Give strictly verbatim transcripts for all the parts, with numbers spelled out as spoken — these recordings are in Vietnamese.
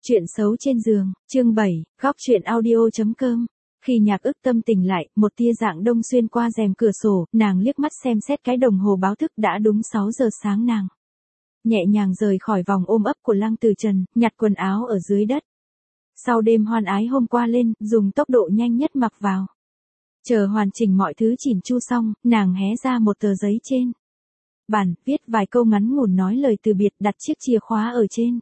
Chuyện xấu trên giường, chương bảy, góc truyện audio.com. Khi Nhạc Ức Tâm tỉnh lại, một tia dạng đông xuyên qua rèm cửa sổ, nàng liếc mắt xem xét cái đồng hồ báo thức đã đúng sáu giờ sáng nàng. Nhẹ nhàng rời khỏi vòng ôm ấp của Lăng Từ Trần, nhặt quần áo ở dưới đất. Sau đêm hoan ái hôm qua lên, dùng tốc độ nhanh nhất mặc vào. Chờ hoàn chỉnh mọi thứ chỉn chu xong, nàng hé ra một tờ giấy trên bàn, viết vài câu ngắn ngủn nói lời từ biệt, đặt chiếc chìa khóa ở trên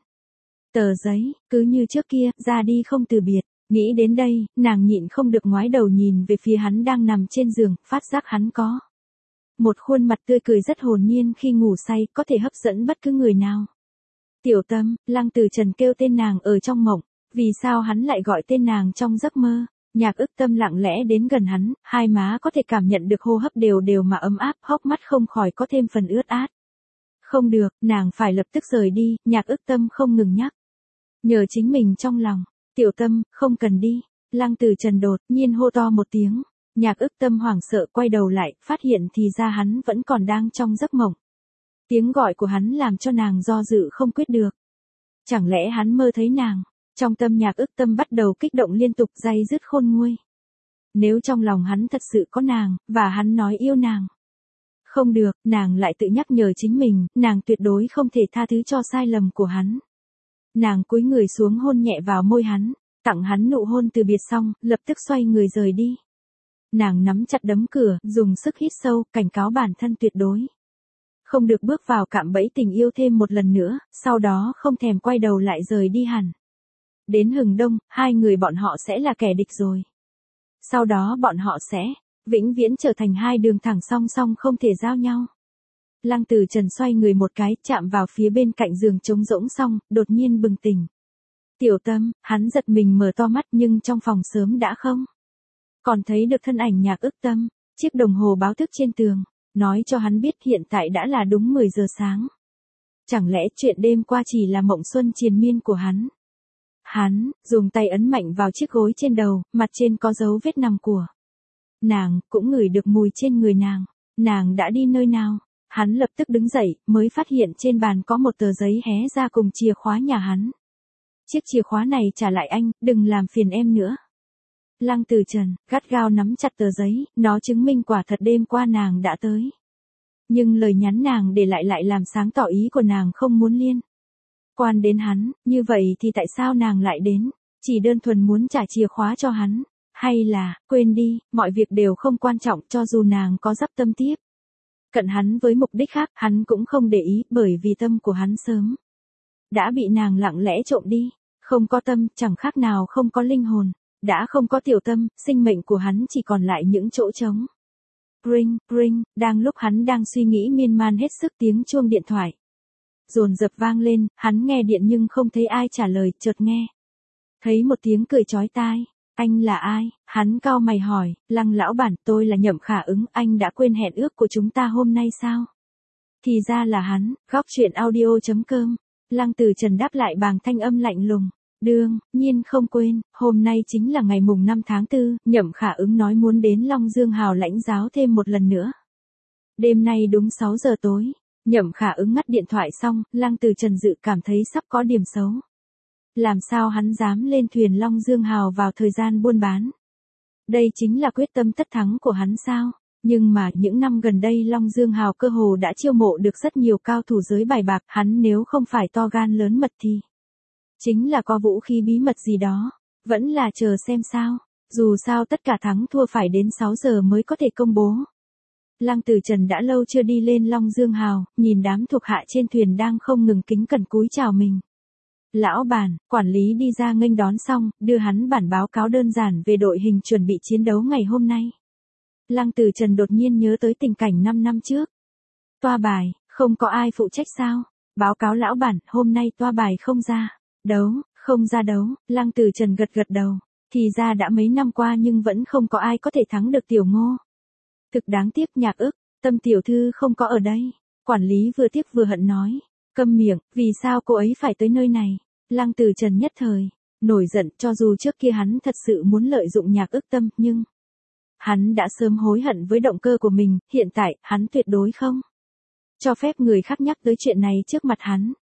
tờ giấy, cứ như trước kia, ra đi không từ biệt. Nghĩ đến đây, nàng nhịn không được ngoái đầu nhìn về phía hắn đang nằm trên giường, phát giác hắn có một khuôn mặt tươi cười rất hồn nhiên khi ngủ say, có thể hấp dẫn bất cứ người nào. Tiểu Tâm, Lăng Từ Trần kêu tên nàng ở trong mộng, vì sao hắn lại gọi tên nàng trong giấc mơ? Nhạc Ức Tâm lặng lẽ đến gần hắn, hai má có thể cảm nhận được hô hấp đều đều mà ấm áp, hốc mắt không khỏi có thêm phần ướt át. Không được, nàng phải lập tức rời đi, Nhạc Ức Tâm không ngừng nhắc nhờ chính mình trong lòng. Tiểu Tâm, không cần đi. Lăng Từ Trần đột nhiên hô to một tiếng. Nhạc Ức Tâm hoảng sợ quay đầu lại, phát hiện thì ra hắn vẫn còn đang trong giấc mộng. Tiếng gọi của hắn làm cho nàng do dự không quyết được. Chẳng lẽ hắn mơ thấy nàng? Trong tâm Nhạc Ức Tâm bắt đầu kích động liên tục, day dứt khôn nguôi. Nếu trong lòng hắn thật sự có nàng, và hắn nói yêu nàng. Không được, nàng lại tự nhắc nhở chính mình, nàng tuyệt đối không thể tha thứ cho sai lầm của hắn. Nàng cúi người xuống hôn nhẹ vào môi hắn, tặng hắn nụ hôn từ biệt xong, lập tức xoay người rời đi. Nàng nắm chặt đấm cửa, dùng sức hít sâu, cảnh cáo bản thân tuyệt đối không được bước vào cạm bẫy tình yêu thêm một lần nữa, sau đó không thèm quay đầu lại rời đi hẳn. Đến hừng đông, hai người bọn họ sẽ là kẻ địch rồi. Sau đó bọn họ sẽ vĩnh viễn trở thành hai đường thẳng song song không thể giao nhau. Lăng Từ Trần xoay người một cái, chạm vào phía bên cạnh giường trống rỗng xong, đột nhiên bừng tỉnh. Tiểu Tâm, hắn giật mình mở to mắt nhưng trong phòng sớm đã không còn thấy được thân ảnh Nhạc Ức Tâm. Chiếc đồng hồ báo thức trên tường nói cho hắn biết hiện tại đã là đúng mười giờ sáng. Chẳng lẽ chuyện đêm qua chỉ là mộng xuân triền miên của hắn? Hắn dùng tay ấn mạnh vào chiếc gối trên đầu, mặt trên có dấu vết nằm của nàng, cũng ngửi được mùi trên người nàng. Nàng đã đi nơi nào? Hắn lập tức đứng dậy, mới phát hiện trên bàn có một tờ giấy hé ra cùng chìa khóa nhà hắn. Chiếc chìa khóa này trả lại anh, đừng làm phiền em nữa. Lăng Từ Trần gắt gao nắm chặt tờ giấy, nó chứng minh quả thật đêm qua nàng đã tới. Nhưng lời nhắn nàng để lại lại làm sáng tỏ ý của nàng không muốn liên quan đến hắn, như vậy thì tại sao nàng lại đến? Chỉ đơn thuần muốn trả chìa khóa cho hắn, hay là, quên đi, mọi việc đều không quan trọng cho dù nàng có dắp tâm tiếp cận hắn với mục đích khác, hắn cũng không để ý, bởi vì tâm của hắn sớm đã bị nàng lặng lẽ trộm đi. Không có tâm, chẳng khác nào không có linh hồn. Đã không có Tiểu Tâm, sinh mệnh của hắn chỉ còn lại những chỗ trống. Ring, ring, đang lúc hắn đang suy nghĩ miên man hết sức, tiếng chuông điện thoại dồn dập vang lên, hắn nghe điện nhưng không thấy ai trả lời, chợt nghe thấy một tiếng cười chói tai. Anh là ai? Hắn cau mày hỏi. Lăng lão bản, tôi là Nhậm Khả Ứng, anh đã quên hẹn ước của chúng ta hôm nay sao? Thì ra là hắn. Góc truyện audio.com. Lăng Từ Trần đáp lại bằng thanh âm lạnh lùng. Đương nhiên không quên, hôm nay chính là ngày mùng năm tháng tư, Nhậm Khả Ứng nói muốn đến Long Dương Hào lãnh giáo thêm một lần nữa. Đêm nay đúng sáu giờ tối. Nhậm Khả Ứng ngắt điện thoại xong, Lăng Từ Trần dự cảm thấy sắp có điểm xấu. Làm sao hắn dám lên thuyền Long Dương Hào vào thời gian buôn bán? Đây chính là quyết tâm tất thắng của hắn sao? Nhưng mà những năm gần đây Long Dương Hào cơ hồ đã chiêu mộ được rất nhiều cao thủ giới bài bạc, hắn nếu không phải to gan lớn mật thì chính là có vũ khí bí mật gì đó. Vẫn là chờ xem sao. Dù sao tất cả thắng thua phải đến sáu giờ mới có thể công bố. Lăng Từ Trần đã lâu chưa đi lên Long Dương Hào, nhìn đám thuộc hạ trên thuyền đang không ngừng kính cẩn cúi chào mình. Lão bản, quản lý đi ra nghênh đón xong, đưa hắn bản báo cáo đơn giản về đội hình chuẩn bị chiến đấu ngày hôm nay. Lăng Từ Trần đột nhiên nhớ tới tình cảnh năm năm trước. Toa bài, không có ai phụ trách sao? Báo cáo lão bản, hôm nay toa bài không ra đấu, không ra đấu. Lăng Từ Trần gật gật đầu. Thì ra đã mấy năm qua nhưng vẫn không có ai có thể thắng được Tiểu Ngô. Thực đáng tiếc. Nhạc Ức Tâm tiểu thư không có ở đây. Quản lý vừa tiếc vừa hận nói. Câm miệng, vì sao cô ấy phải tới nơi này? Lăng Từ Trần nhất thời nổi giận, cho dù trước kia hắn thật sự muốn lợi dụng Nhạc Ức Tâm, nhưng hắn đã sớm hối hận với động cơ của mình, hiện tại, hắn tuyệt đối không cho phép người khác nhắc tới chuyện này trước mặt hắn.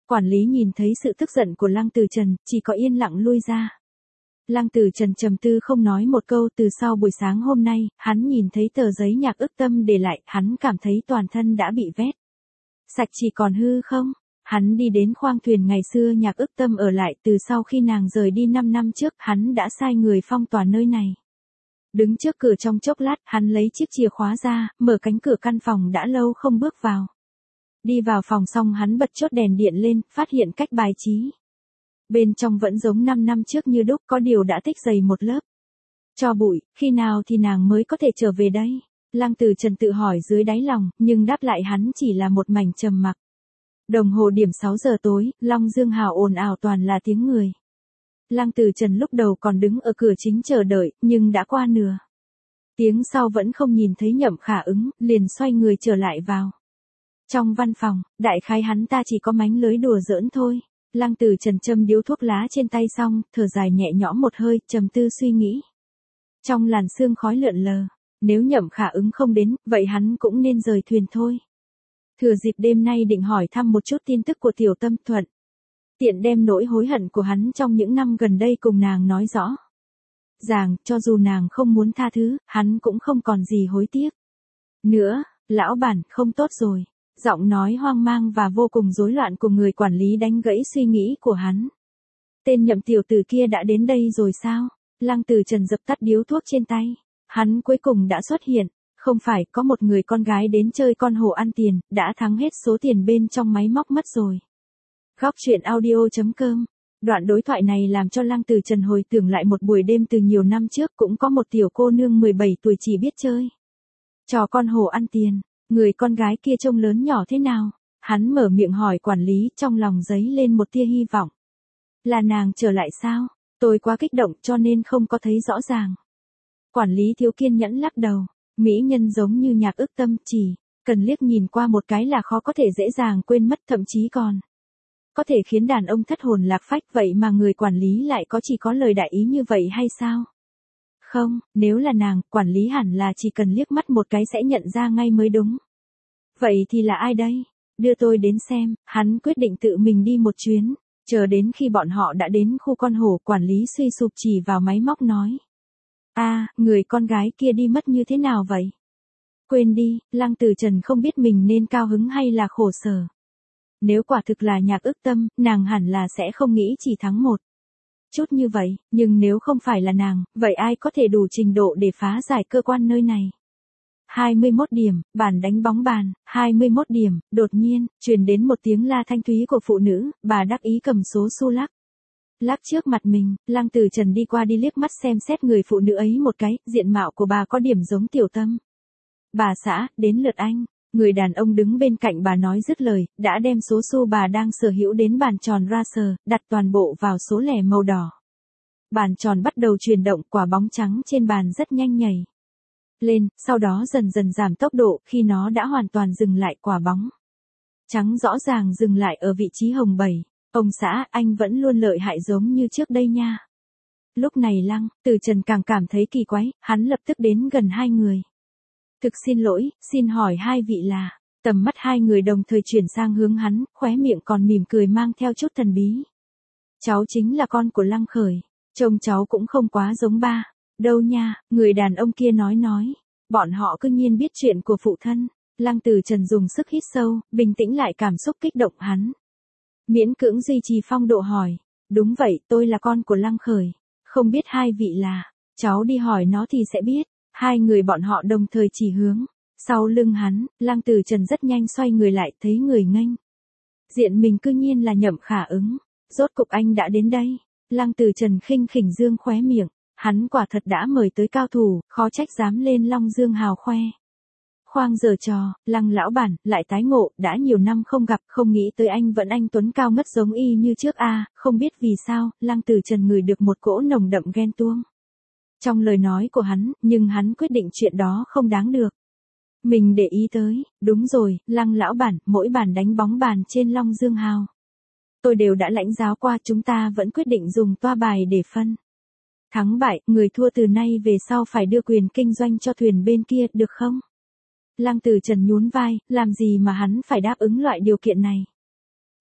Quản lý nhìn thấy sự tức giận của Lăng Từ Trần, chỉ có yên lặng lui ra. Lăng Từ Trần trầm tư không nói một câu. Từ sau buổi sáng hôm nay, hắn nhìn thấy tờ giấy Nhạc Ức Tâm để lại, hắn cảm thấy toàn thân đã bị vét sạch chỉ còn hư không. Hắn đi đến khoang thuyền ngày xưa Nhạc Ức Tâm ở lại, từ sau khi nàng rời đi năm năm trước, hắn đã sai người phong tỏa nơi này. Đứng trước cửa trong chốc lát, hắn lấy chiếc chìa khóa ra, mở cánh cửa căn phòng đã lâu không bước vào. Đi vào phòng xong hắn bật chốt đèn điện lên, phát hiện cách bài trí bên trong vẫn giống năm năm trước như đúc, có điều đã tích dày một lớp tro bụi. Khi nào thì nàng mới có thể trở về đây? Lăng Từ Trần tự hỏi dưới đáy lòng, nhưng đáp lại hắn chỉ là một mảnh trầm mặc. Đồng hồ điểm sáu giờ tối, Long Dương Hào ồn ào toàn là tiếng người. Lăng Từ Trần lúc đầu còn đứng ở cửa chính chờ đợi, nhưng đã qua nửa tiếng sau vẫn không nhìn thấy Nhậm Khả Ứng, liền xoay người trở lại vào trong văn phòng. Đại khái hắn ta chỉ có mánh lưới đùa giỡn thôi. Lăng Từ Trần châm điếu thuốc lá trên tay xong, thở dài nhẹ nhõm một hơi, trầm tư suy nghĩ. Trong làn sương khói lượn lờ, nếu Nhậm Khả Ứng không đến, vậy hắn cũng nên rời thuyền thôi. Thừa dịp đêm nay định hỏi thăm một chút tin tức của Tiểu Tâm Thuận, tiện đem nỗi hối hận của hắn trong những năm gần đây cùng nàng nói rõ ràng, cho dù nàng không muốn tha thứ, hắn cũng không còn gì hối tiếc nữa. Lão bản, không tốt rồi. Giọng nói hoang mang và vô cùng rối loạn của người quản lý đánh gãy suy nghĩ của hắn. Tên Nhậm tiểu tử kia đã đến đây rồi sao? Lăng Từ Trần dập tắt điếu thuốc trên tay. Hắn cuối cùng đã xuất hiện. Không phải, có một người con gái đến chơi con hổ ăn tiền, đã thắng hết số tiền bên trong máy móc mất rồi. Góc truyện audio chấm com. Đoạn đối thoại này làm cho Lăng Từ Trần hồi tưởng lại một buổi đêm từ nhiều năm trước, cũng có một tiểu cô nương mười bảy tuổi chỉ biết chơi trò con hổ ăn tiền. Người con gái kia trông lớn nhỏ thế nào? Hắn mở miệng hỏi quản lý, trong lòng dấy lên một tia hy vọng. Là nàng trở lại sao? Tôi quá kích động cho nên không có thấy rõ ràng. Quản lý thiếu kiên nhẫn lắc đầu. Mỹ nhân giống như Nhạc Ức Tâm, chỉ cần liếc nhìn qua một cái là khó có thể dễ dàng quên mất, thậm chí còn có thể khiến đàn ông thất hồn lạc phách. Vậy mà người quản lý lại có chỉ có lời đại ý như vậy hay sao? Không, nếu là nàng, quản lý hẳn là chỉ cần liếc mắt một cái sẽ nhận ra ngay mới đúng. Vậy thì là ai đây? Đưa tôi đến xem. Hắn quyết định tự mình đi một chuyến. Chờ đến khi bọn họ đã đến khu con hổ, quản lý suy sụp chỉ vào máy móc nói. a à, người con gái kia đi mất như thế nào vậy? Quên đi, Lăng Từ Trần không biết mình nên cao hứng hay là khổ sở. Nếu quả thực là Nhạc Ức Tâm, nàng hẳn là sẽ không nghĩ chỉ thắng một chút như vậy, nhưng nếu không phải là nàng, vậy ai có thể đủ trình độ để phá giải cơ quan nơi này? hai mươi mốt điểm, bàn đánh bóng bàn, hai mươi mốt điểm, đột nhiên, truyền đến một tiếng la thanh thúy của phụ nữ, bà đắc ý cầm số xu lắc. Lắc trước mặt mình, Lăng Từ Trần đi qua đi liếc mắt xem xét người phụ nữ ấy một cái, diện mạo của bà có điểm giống Tiểu Tâm. Bà xã, đến lượt anh. Người đàn ông đứng bên cạnh bà nói dứt lời, đã đem số xu bà đang sở hữu đến bàn tròn ra sờ, đặt toàn bộ vào số lẻ màu đỏ. Bàn tròn bắt đầu chuyển động, quả bóng trắng trên bàn rất nhanh nhảy lên, sau đó dần dần giảm tốc độ, khi nó đã hoàn toàn dừng lại, quả bóng trắng rõ ràng dừng lại ở vị trí hồng bảy. Ông xã, anh vẫn luôn lợi hại giống như trước đây nha. Lúc này Lăng Từ Trần càng cảm thấy kỳ quái, hắn lập tức đến gần hai người. Thực xin lỗi, xin hỏi hai vị là? Tầm mắt hai người đồng thời chuyển sang hướng hắn, khóe miệng còn mỉm cười mang theo chút thần bí. Cháu chính là con của Lăng Khởi. Trông cháu cũng không quá giống ba. Đâu nha, người đàn ông kia nói nói. Bọn họ cứ nhiên biết chuyện của phụ thân. Lăng Từ Trần dùng sức hít sâu, bình tĩnh lại cảm xúc kích động hắn. Miễn cưỡng duy trì phong độ hỏi. Đúng vậy, tôi là con của Lăng Khởi. Không biết hai vị là? Cháu đi hỏi nó thì sẽ biết. Hai người bọn họ đồng thời chỉ hướng. Sau lưng hắn, Lăng Từ Trần rất nhanh xoay người lại, thấy người nghênh diện mình cư nhiên là Nhậm Khả Ứng. Rốt cục anh đã đến đây. Lăng Từ Trần khinh khỉnh dương khóe miệng. Hắn quả thật đã mời tới cao thủ, khó trách dám lên Long Dương Hào khoe khoang giở trò. Lăng lão bản, lại tái ngộ, đã nhiều năm không gặp, không nghĩ tới anh vẫn anh tuấn cao ngất giống y như trước a. À, không biết vì sao, Lăng Từ Trần ngửi được một cỗ nồng đậm ghen tuông trong lời nói của hắn, nhưng hắn quyết định chuyện đó không đáng được mình để ý tới. Đúng rồi, Lăng lão bản, mỗi bàn đánh bóng bàn trên Long Dương Hào tôi đều đã lãnh giáo qua, chúng ta vẫn quyết định dùng toa bài để phân thắng bại, người thua từ nay về sau phải đưa quyền kinh doanh cho thuyền bên kia, được không? Lăng Từ Trần nhún vai, làm gì mà hắn phải đáp ứng loại điều kiện này?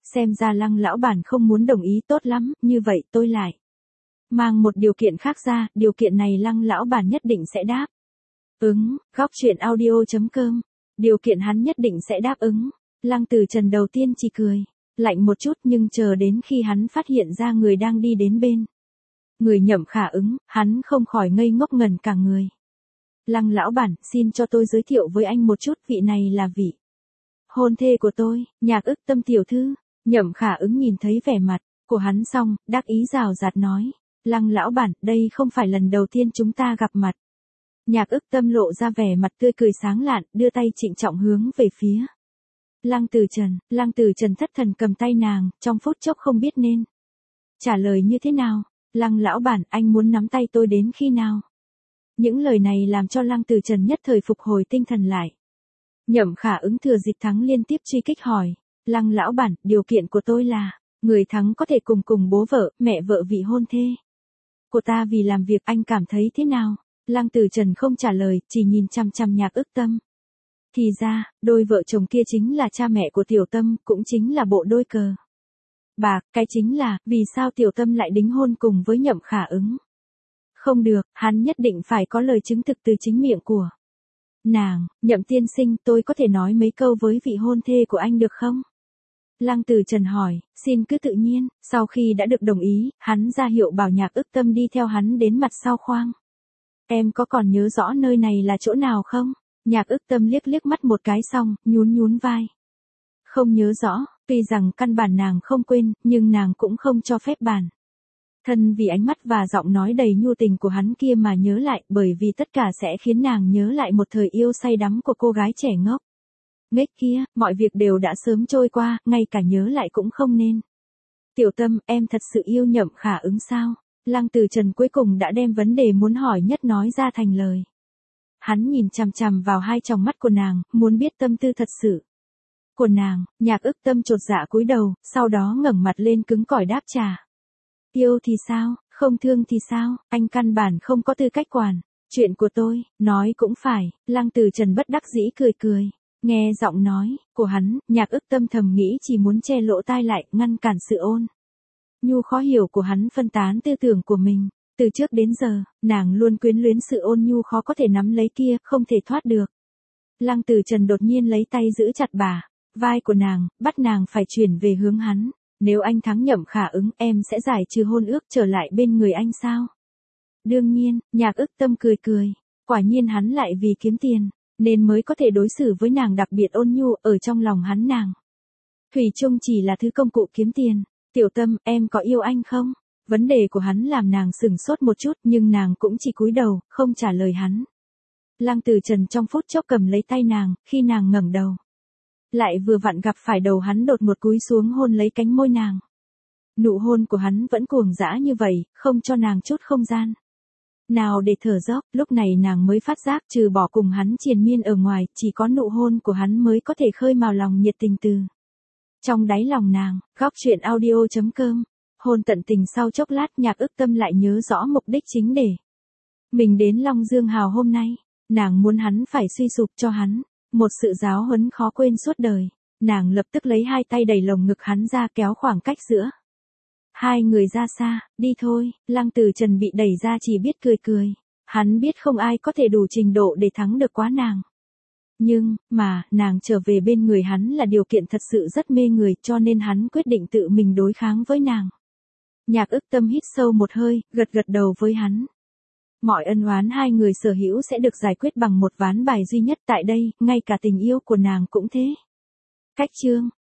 xem ra Lăng lão bản không muốn đồng ý, tốt lắm, như vậy tôi lại mang một điều kiện khác ra, điều kiện này Lăng lão bản nhất định sẽ đáp ứng. Góc truyện audio chấm com. Điều kiện hắn nhất định sẽ đáp ứng. Lăng Tử Trần đầu tiên chỉ cười lạnh một chút, nhưng chờ đến khi hắn phát hiện ra người đang đi đến bên người Nhậm Khả Ứng, hắn không khỏi ngây ngốc ngẩn cả người. Lăng lão bản, xin cho tôi giới thiệu với anh một chút, vị này là vị hôn thê của tôi, Nhạc Ức Tâm tiểu thư. Nhậm Khả Ứng nhìn thấy vẻ mặt của hắn xong, đắc ý rào rạt nói, Lăng lão bản, đây không phải lần đầu tiên chúng ta gặp mặt. Nhạc Ức Tâm lộ ra vẻ mặt tươi cười sáng lạn, đưa tay trịnh trọng hướng về phía Lăng Tử Trần. Lăng Tử Trần thất thần cầm tay nàng, trong phút chốc không biết nên trả lời như thế nào. Lăng lão bản, anh muốn nắm tay tôi đến khi nào? Những lời này làm cho Lăng Tử Trần nhất thời phục hồi tinh thần lại. Nhậm Khả Ứng thừa dịp thắng liên tiếp truy kích hỏi, Lăng lão bản, điều kiện của tôi là, người thắng có thể cùng cùng bố vợ, mẹ vợ vị hôn thê của ta vì làm việc, anh cảm thấy thế nào? Lăng Tử Trần không trả lời, chỉ nhìn chăm chăm Nhạc Ức Tâm. Thì ra, đôi vợ chồng kia chính là cha mẹ của Tiểu Tâm, cũng chính là bộ đôi cờ bạc, cái chính là, vì sao Tiểu Tâm lại đính hôn cùng với Nhậm Khả Ứng? Không được, hắn nhất định phải có lời chứng thực từ chính miệng của nàng. Nhậm tiên sinh, tôi có thể nói mấy câu với vị hôn thê của anh được không? Lăng Tử Trần hỏi, xin cứ tự nhiên. Sau khi đã được đồng ý, hắn ra hiệu bảo Nhạc Ức Tâm đi theo hắn đến mặt sau khoang. Em có còn nhớ rõ nơi này là chỗ nào không? Nhạc Ức Tâm liếc liếc mắt một cái xong, nhún nhún vai. Không nhớ rõ, tuy rằng căn bản nàng không quên, nhưng nàng cũng không cho phép bản thân vì ánh mắt và giọng nói đầy nhu tình của hắn kia mà nhớ lại, bởi vì tất cả sẽ khiến nàng nhớ lại một thời yêu say đắm của cô gái trẻ ngốc nghếch kia, mọi việc đều đã sớm trôi qua, ngay cả nhớ lại cũng không nên. Tiểu Tâm, em thật sự yêu Nhậm Khả Ứng sao? Lăng Tử Trần cuối cùng đã đem vấn đề muốn hỏi nhất nói ra thành lời. Hắn nhìn chằm chằm vào hai tròng mắt của nàng, muốn biết tâm tư thật sự của nàng. Nhạc Ức Tâm chột dạ cúi đầu, sau đó ngẩng mặt lên cứng cỏi đáp trả. Yêu thì sao, không thương thì sao, anh căn bản không có tư cách quản chuyện của tôi. Nói cũng phải. Lăng Tử Trần bất đắc dĩ cười cười. Nghe giọng nói của hắn, Nhạc Ức Tâm thầm nghĩ chỉ muốn che lỗ tai lại, ngăn cản sự ôn nhu khó hiểu của hắn phân tán tư tưởng của mình. Từ trước đến giờ, nàng luôn quyến luyến sự ôn nhu khó có thể nắm lấy kia, không thể thoát được. Lăng Tử Trần đột nhiên lấy tay giữ chặt bả vai của nàng, bắt nàng phải chuyển về hướng hắn. Nếu anh thắng Nhậm Khả Ứng, em sẽ giải trừ hôn ước trở lại bên người anh sao? Đương nhiên. Nhạc Ức Tâm cười cười. Quả nhiên hắn lại vì kiếm tiền nên mới có thể đối xử với nàng đặc biệt ôn nhu, ở trong lòng hắn nàng thủy chung chỉ là thứ công cụ kiếm tiền. Tiểu Tâm, em có yêu anh không? Vấn đề của hắn làm nàng sửng sốt một chút, nhưng nàng cũng chỉ cúi đầu, không trả lời hắn. Lăng Tử Trần trong phút chốc cầm lấy tay nàng, khi nàng ngẩng đầu lại vừa vặn gặp phải đầu hắn, đột một cúi xuống hôn lấy cánh môi nàng. Nụ hôn của hắn vẫn cuồng dã như vậy, không cho nàng chút không gian nào để thở dốc. Lúc này nàng mới phát giác, trừ bỏ cùng hắn triền miên ở ngoài, chỉ có nụ hôn của hắn mới có thể khơi mào lòng nhiệt tình từ trong đáy lòng nàng. Góc truyện audio chấm com. Hôn tận tình sau chốc lát, Nhạc Ức Tâm lại nhớ rõ mục đích chính để mình đến Long Dương Hào hôm nay. Nàng muốn hắn phải suy sụp cho hắn một sự giáo huấn khó quên suốt đời. Nàng lập tức lấy hai tay đẩy lồng ngực hắn ra, kéo khoảng cách giữa hai người ra xa. Đi thôi. Lăng Tử Trần bị đẩy ra chỉ biết cười cười. Hắn biết không ai có thể đủ trình độ để thắng được quá nàng. Nhưng, mà, nàng trở về bên người hắn là điều kiện thật sự rất mê người, cho nên hắn quyết định tự mình đối kháng với nàng. Nhạc Ức Tâm hít sâu một hơi, gật gật đầu với hắn. Mọi ân oán hai người sở hữu sẽ được giải quyết bằng một ván bài duy nhất tại đây, ngay cả tình yêu của nàng cũng thế. Cách chương